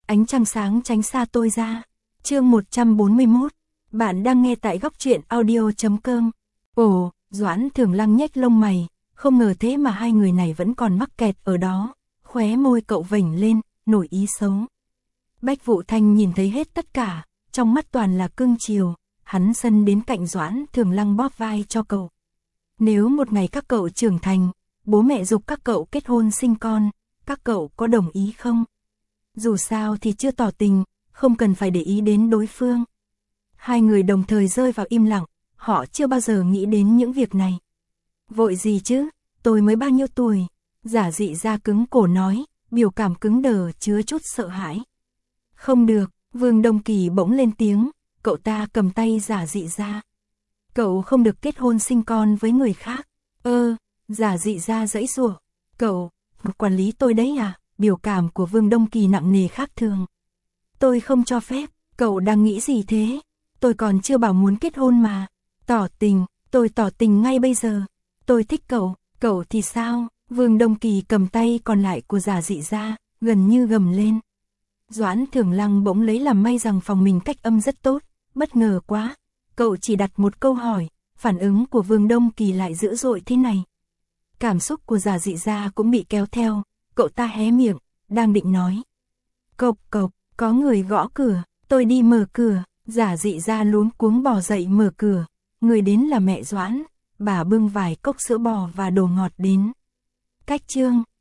ánh trăng sáng tránh xa tôi ra. Chương 141. Bạn đang nghe tại góc truyện audio.com. Ồ, Doãn Thường Lăng nhếch lông mày, không ngờ thế mà hai người này vẫn còn mắc kẹt ở đó. Khóe môi cậu vểnh lên, nổi ý xấu. Bách Vụ Thanh nhìn thấy hết tất cả, trong mắt toàn là cưng chiều, hắn sân đến cạnh Doãn Thường Lăng bóp vai cho cậu. Nếu một ngày các cậu trưởng thành, bố mẹ giục các cậu kết hôn sinh con, các cậu có đồng ý không? Dù sao thì chưa tỏ tình, không cần phải để ý đến đối phương. Hai người đồng thời rơi vào im lặng, họ chưa bao giờ nghĩ đến những việc này. Vội gì chứ, tôi mới bao nhiêu tuổi? Giả Dị Gia cứng cổ nói, biểu cảm cứng đờ chứa chút sợ hãi. Không được, Vương Đông Kỳ bỗng lên tiếng, cậu ta cầm tay Giả Dị Gia. Cậu không được kết hôn sinh con với người khác. Giả Dị Gia giãy giụa. Cậu, quản lý tôi đấy à? Biểu cảm của Vương Đông Kỳ nặng nề khác thường. Tôi không cho phép, cậu đang nghĩ gì thế? Tôi còn chưa bảo muốn kết hôn mà. Tỏ tình, tôi tỏ tình ngay bây giờ. Tôi thích cậu thì sao? Vương Đông Kỳ cầm tay còn lại của Giả Dị Gia, gần như gầm lên. Doãn Thường Lăng bỗng lấy làm may rằng phòng mình cách âm rất tốt, bất ngờ quá. Cậu chỉ đặt một câu hỏi, phản ứng của Vương Đông Kỳ lại dữ dội thế này. Cảm xúc của Giả Dị Gia cũng bị kéo theo, cậu ta hé miệng, đang định nói. Cộc cộc, có người gõ cửa, tôi đi mở cửa. Giả Dị Gia luống cuống bò dậy mở cửa, người đến là mẹ Doãn, bà bưng vài cốc sữa bò và đồ ngọt đến. Cách chương,